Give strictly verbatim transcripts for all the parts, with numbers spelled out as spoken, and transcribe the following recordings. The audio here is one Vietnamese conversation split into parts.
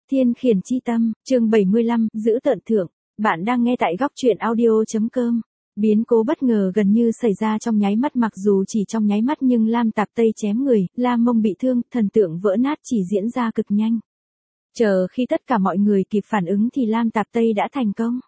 Thiên khiển chi tâm, chương bảy mươi lăm, giữ tận thượng. Bạn đang nghe tại góc truyện audio.com. Biến cố bất ngờ gần như xảy ra trong nháy mắt, mặc dù chỉ trong nháy mắt nhưng Lam Tạp Tây chém người, La Mông bị thương, thần tượng vỡ nát chỉ diễn ra cực nhanh. Chờ khi tất cả mọi người kịp phản ứng thì Lam Tạp Tây đã thành công.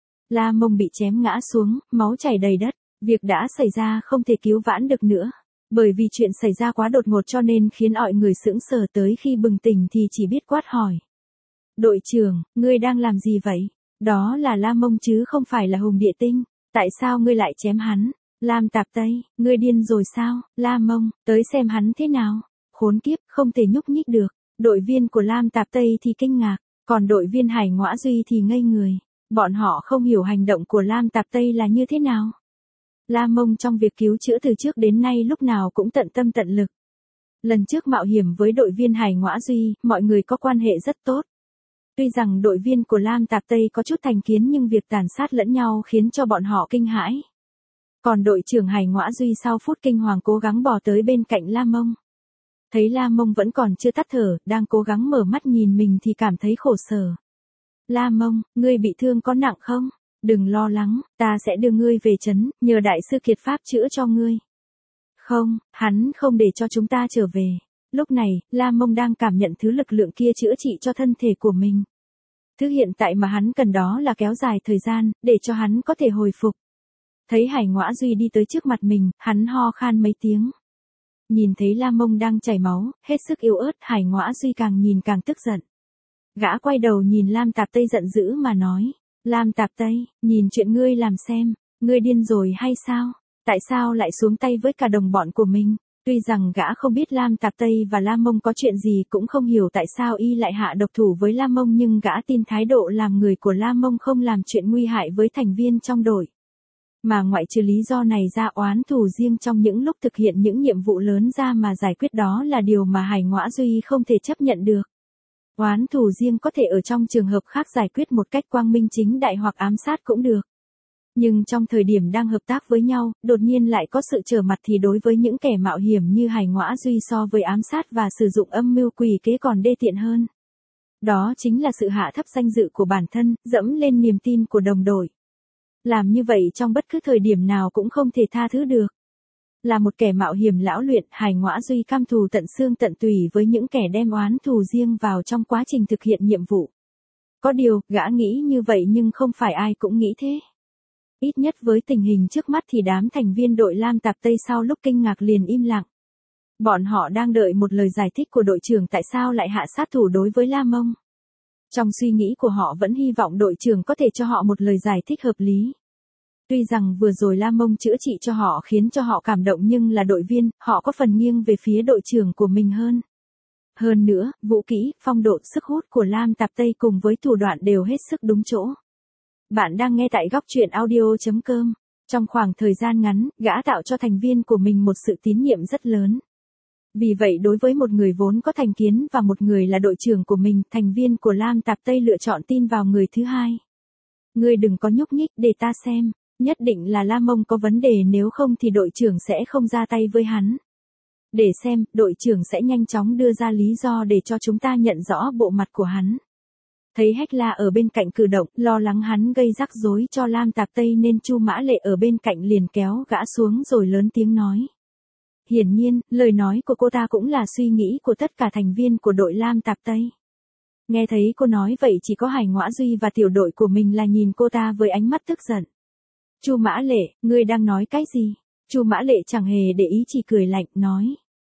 La Mông bị chém ngã xuống, máu chảy đầy đất, việc đã xảy ra không thể cứu vãn được nữa. Bởi vì chuyện xảy ra quá đột ngột cho nên khiến mọi người sững sờ, tới khi bừng tỉnh thì chỉ biết quát hỏi. Đội trưởng, ngươi đang làm gì vậy? Đó là La Mông chứ không phải là Hùng Địa Tinh. Tại sao ngươi lại chém hắn? Lam Tạp Tây, ngươi điên rồi sao? La Mông, tới xem hắn thế nào? Khốn kiếp, không thể nhúc nhích được. Đội viên của Lam Tạp Tây thì kinh ngạc, còn đội viên Hải Ngõa Duy thì ngây người. Bọn họ không hiểu hành động của Lam Tạp Tây là như thế nào. La Mông trong việc cứu chữa từ trước đến nay lúc nào cũng tận tâm tận lực. Lần trước mạo hiểm với đội viên Hải Ngõa Duy, mọi người có quan hệ rất tốt. Tuy rằng đội viên của Lam Tạp Tây có chút thành kiến nhưng việc tàn sát lẫn nhau khiến cho bọn họ kinh hãi. Còn đội trưởng Hải Ngõa Duy sau phút kinh hoàng cố gắng bò tới bên cạnh La Mông. Thấy La Mông vẫn còn chưa tắt thở, đang cố gắng mở mắt nhìn mình thì cảm thấy khổ sở. La Mông, ngươi bị thương có nặng không? Đừng lo lắng, ta sẽ đưa ngươi về trấn, nhờ đại sư Kiệt Pháp chữa cho ngươi. Không, hắn không để cho chúng ta trở về. Lúc này, La Mông đang cảm nhận thứ lực lượng kia chữa trị cho thân thể của mình. Thứ hiện tại mà hắn cần đó là kéo dài thời gian, để cho hắn có thể hồi phục. Thấy Hải Ngõa Duy đi tới trước mặt mình, hắn ho khan mấy tiếng. Nhìn thấy La Mông đang chảy máu, hết sức yếu ớt, Hải Ngõa Duy càng nhìn càng tức giận. Gã quay đầu nhìn Lam Tạp Tây giận dữ mà nói. Lam Tạp Tây, nhìn chuyện ngươi làm xem, ngươi điên rồi hay sao? Tại sao lại xuống tay với cả đồng bọn của mình? Tuy rằng gã không biết Lam Tạp Tây và La Mông có chuyện gì, cũng không hiểu tại sao y lại hạ độc thủ với La Mông, nhưng gã tin thái độ làm người của La Mông không làm chuyện nguy hại với thành viên trong đội. Mà ngoại trừ lý do này ra, oán thù riêng trong những lúc thực hiện những nhiệm vụ lớn ra mà giải quyết, đó là điều mà Hải Ngõa Duy không thể chấp nhận được. Oán thù riêng có thể ở trong trường hợp khác giải quyết một cách quang minh chính đại hoặc ám sát cũng được. Nhưng trong thời điểm đang hợp tác với nhau, đột nhiên lại có sự trở mặt thì đối với những kẻ mạo hiểm như Hải Ngõa Duy so với ám sát và sử dụng âm mưu quỷ kế còn đê tiện hơn. Đó chính là sự hạ thấp danh dự của bản thân, dẫm lên niềm tin của đồng đội. Làm như vậy trong bất cứ thời điểm nào cũng không thể tha thứ được. Là một kẻ mạo hiểm lão luyện, Hải Ngõa Duy cam thù tận xương tận tủy với những kẻ đem oán thù riêng vào trong quá trình thực hiện nhiệm vụ. Có điều, gã nghĩ như vậy nhưng không phải ai cũng nghĩ thế. Ít nhất với tình hình trước mắt thì đám thành viên đội Lam Tạp Tây sau lúc kinh ngạc liền im lặng. Bọn họ đang đợi một lời giải thích của đội trưởng tại sao lại hạ sát thủ đối với La Mông. Trong suy nghĩ của họ vẫn hy vọng đội trưởng có thể cho họ một lời giải thích hợp lý. Tuy rằng vừa rồi La Mông chữa trị cho họ khiến cho họ cảm động, nhưng là đội viên, họ có phần nghiêng về phía đội trưởng của mình hơn. Hơn nữa, vũ kỹ, phong độ, sức hút của Lam Tạp Tây cùng với thủ đoạn đều hết sức đúng chỗ. Bạn đang nghe tại góc truyện audio.com. Trong khoảng thời gian ngắn, gã tạo cho thành viên của mình một sự tín nhiệm rất lớn. Vì vậy đối với một người vốn có thành kiến và một người là đội trưởng của mình, thành viên của Lam Tạp Tây lựa chọn tin vào người thứ hai. Ngươi đừng có nhúc nhích để ta xem. Nhất định là La Mông có vấn đề, nếu không thì đội trưởng sẽ không ra tay với hắn. Để xem, đội trưởng sẽ nhanh chóng đưa ra lý do để cho chúng ta nhận rõ bộ mặt của hắn. Thấy Hách La ở bên cạnh cử động, lo lắng hắn gây rắc rối cho Lam Tạp Tây nên Chu Mã Lệ ở bên cạnh liền kéo gã xuống rồi lớn tiếng nói. Hiển nhiên, lời nói của cô ta cũng là suy nghĩ của tất cả thành viên của đội Lam Tạp Tây. Nghe thấy cô nói vậy chỉ có Hải Ngõa Duy và tiểu đội của mình là nhìn cô ta với ánh mắt tức giận. Chu Mã Lệ, ngươi đang nói cái gì? Chu Mã Lệ chẳng hề để ý, chỉ cười lạnh, nói.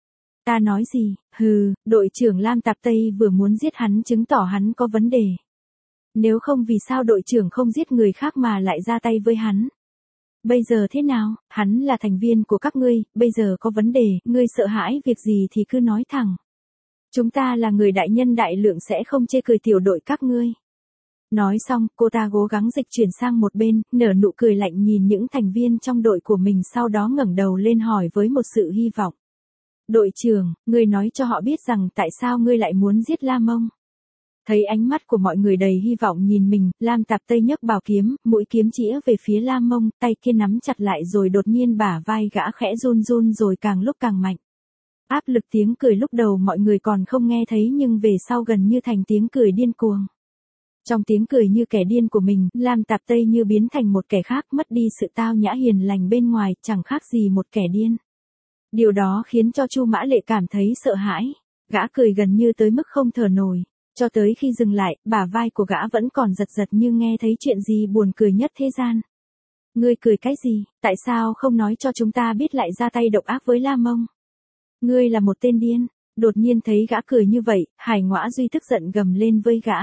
Ta nói gì? Hừ, đội trưởng Lam Tạp Tây vừa muốn giết hắn chứng tỏ hắn có vấn đề. Nếu không vì sao đội trưởng không giết người khác mà lại ra tay với hắn? Bây giờ thế nào? Hắn là thành viên của các ngươi, bây giờ có vấn đề, ngươi sợ hãi việc gì thì cứ nói thẳng. Chúng ta là người đại nhân đại lượng sẽ không chê cười tiểu đội các ngươi. Nói xong, cô ta cố gắng dịch chuyển sang một bên, nở nụ cười lạnh nhìn những thành viên trong đội của mình, sau đó ngẩng đầu lên hỏi với một sự hy vọng. Đội trưởng, ngươi nói cho họ biết rằng tại sao ngươi lại muốn giết La Mông. Thấy ánh mắt của mọi người đầy hy vọng nhìn mình, Lam Tạp Tây nhấc bảo kiếm, mũi kiếm chĩa về phía La Mông, tay kia nắm chặt lại rồi đột nhiên bả vai gã khẽ run run rồi càng lúc càng mạnh. Áp lực tiếng cười lúc đầu mọi người còn không nghe thấy nhưng về sau gần như thành tiếng cười điên cuồng. Trong tiếng cười như kẻ điên của mình, Lam Tạp Tây như biến thành một kẻ khác, mất đi sự tao nhã hiền lành bên ngoài, chẳng khác gì một kẻ điên. Điều đó khiến cho Chu Mã Lệ cảm thấy sợ hãi. Gã cười gần như tới mức không thở nổi. Cho tới khi dừng lại, bả vai của gã vẫn còn giật giật như nghe thấy chuyện gì buồn cười nhất thế gian. Ngươi cười cái gì, tại sao không nói cho chúng ta biết lại ra tay độc ác với La Mông? Ngươi là một tên điên. Đột nhiên thấy gã cười như vậy, Hải Ngoã Duy tức giận gầm lên với gã.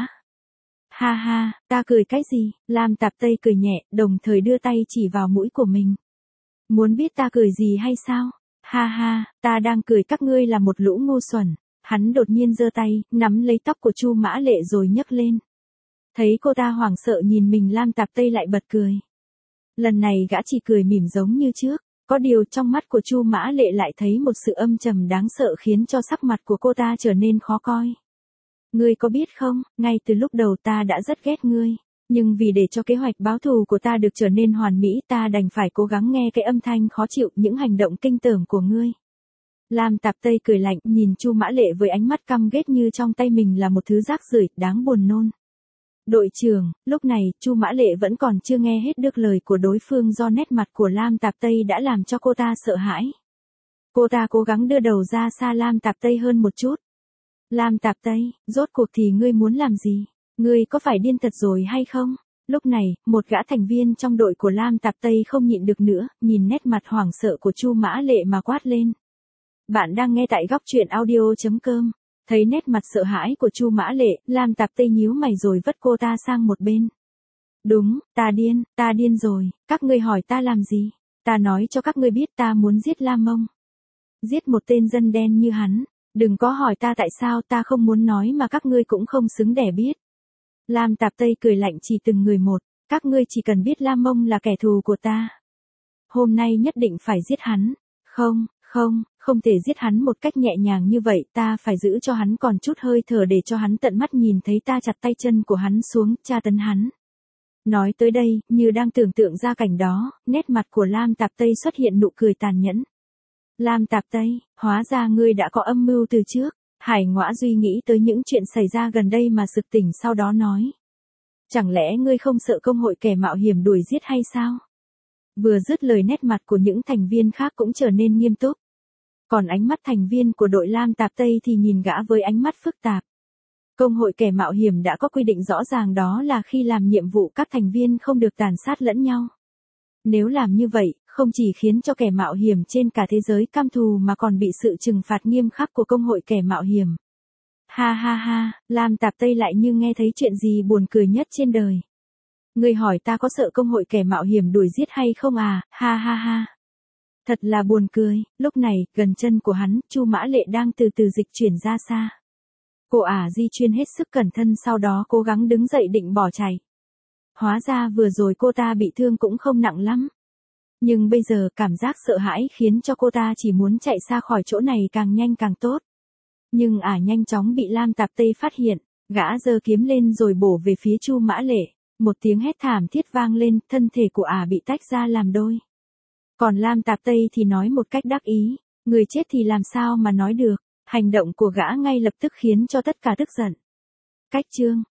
Ha ha, ta cười cái gì? Lam Tạp Tây cười nhẹ, đồng thời đưa tay chỉ vào mũi của mình. Muốn biết ta cười gì hay sao? Ha ha, ta đang cười các ngươi là một lũ ngu xuẩn. Hắn đột nhiên giơ tay, nắm lấy tóc của Chu Mã Lệ rồi nhấc lên. Thấy cô ta hoảng sợ nhìn mình, Lam Tạp Tây lại bật cười. Lần này gã chỉ cười mỉm giống như trước, có điều trong mắt của Chu Mã Lệ lại thấy một sự âm trầm đáng sợ khiến cho sắc mặt của cô ta trở nên khó coi. Ngươi có biết không, ngay từ lúc đầu ta đã rất ghét ngươi, nhưng vì để cho kế hoạch báo thù của ta được trở nên hoàn mỹ, ta đành phải cố gắng nghe cái âm thanh khó chịu, những hành động kinh tởm của ngươi. Lam Tạp Tây cười lạnh, nhìn Chu Mã Lệ với ánh mắt căm ghét như trong tay mình là một thứ rác rưởi, đáng buồn nôn. Đội trưởng, lúc này, Chu Mã Lệ vẫn còn chưa nghe hết được lời của đối phương do nét mặt của Lam Tạp Tây đã làm cho cô ta sợ hãi. Cô ta cố gắng đưa đầu ra xa Lam Tạp Tây hơn một chút. Lam Tạp Tây, rốt cuộc thì ngươi muốn làm gì? Ngươi có phải điên thật rồi hay không? Lúc này, một gã thành viên trong đội của Lam Tạp Tây không nhịn được nữa, nhìn nét mặt hoảng sợ của Chu Mã Lệ mà quát lên. Bạn đang nghe tại góc truyện audio chấm com. Thấy nét mặt sợ hãi của Chu Mã Lệ, Lam Tạp Tây nhíu mày rồi vất cô ta sang một bên. Đúng, ta điên, ta điên rồi, các ngươi hỏi ta làm gì? Ta nói cho các ngươi biết ta muốn giết La Mông. Giết một tên dân đen như hắn. Đừng có hỏi ta tại sao, ta không muốn nói mà các ngươi cũng không xứng để biết. Lam Tạp Tây cười lạnh chỉ từng người một, các ngươi chỉ cần biết La Mông là kẻ thù của ta. Hôm nay nhất định phải giết hắn. Không, không, không thể giết hắn một cách nhẹ nhàng như vậy, ta phải giữ cho hắn còn chút hơi thở để cho hắn tận mắt nhìn thấy ta chặt tay chân của hắn xuống, tra tấn hắn. Nói tới đây, như đang tưởng tượng ra cảnh đó, nét mặt của Lam Tạp Tây xuất hiện nụ cười tàn nhẫn. Lam Tạp Tây, hóa ra ngươi đã có âm mưu từ trước. Hải Ngoã Duy nghĩ tới những chuyện xảy ra gần đây mà sực tỉnh, sau đó nói. Chẳng lẽ ngươi không sợ công hội kẻ mạo hiểm đuổi giết hay sao? Vừa dứt lời, nét mặt của những thành viên khác cũng trở nên nghiêm túc. Còn ánh mắt thành viên của đội Lam Tạp Tây thì nhìn gã với ánh mắt phức tạp. Công hội kẻ mạo hiểm đã có quy định rõ ràng, đó là khi làm nhiệm vụ các thành viên không được tàn sát lẫn nhau. Nếu làm như vậy, không chỉ khiến cho kẻ mạo hiểm trên cả thế giới căm thù mà còn bị sự trừng phạt nghiêm khắc của công hội kẻ mạo hiểm. Ha ha ha, Lam Tạp Tây lại như nghe thấy chuyện gì buồn cười nhất trên đời. Ngươi hỏi ta có sợ công hội kẻ mạo hiểm đuổi giết hay không à, ha ha ha. Thật là buồn cười, lúc này, gần chân của hắn, Chu Mã Lệ đang từ từ dịch chuyển ra xa. Cô ả di chuyển hết sức cẩn thận, sau đó cố gắng đứng dậy định bỏ chạy. Hóa ra vừa rồi cô ta bị thương cũng không nặng lắm. Nhưng bây giờ cảm giác sợ hãi khiến cho cô ta chỉ muốn chạy xa khỏi chỗ này càng nhanh càng tốt. Nhưng ả nhanh chóng bị Lam Tạp Tây phát hiện, gã giơ kiếm lên rồi bổ về phía Chu Mã Lệ. Một tiếng hét thảm thiết vang lên, thân thể của ả bị tách ra làm đôi. Còn Lam Tạp Tây thì nói một cách đắc ý, người chết thì làm sao mà nói được, hành động của gã ngay lập tức khiến cho tất cả tức giận. Cách chương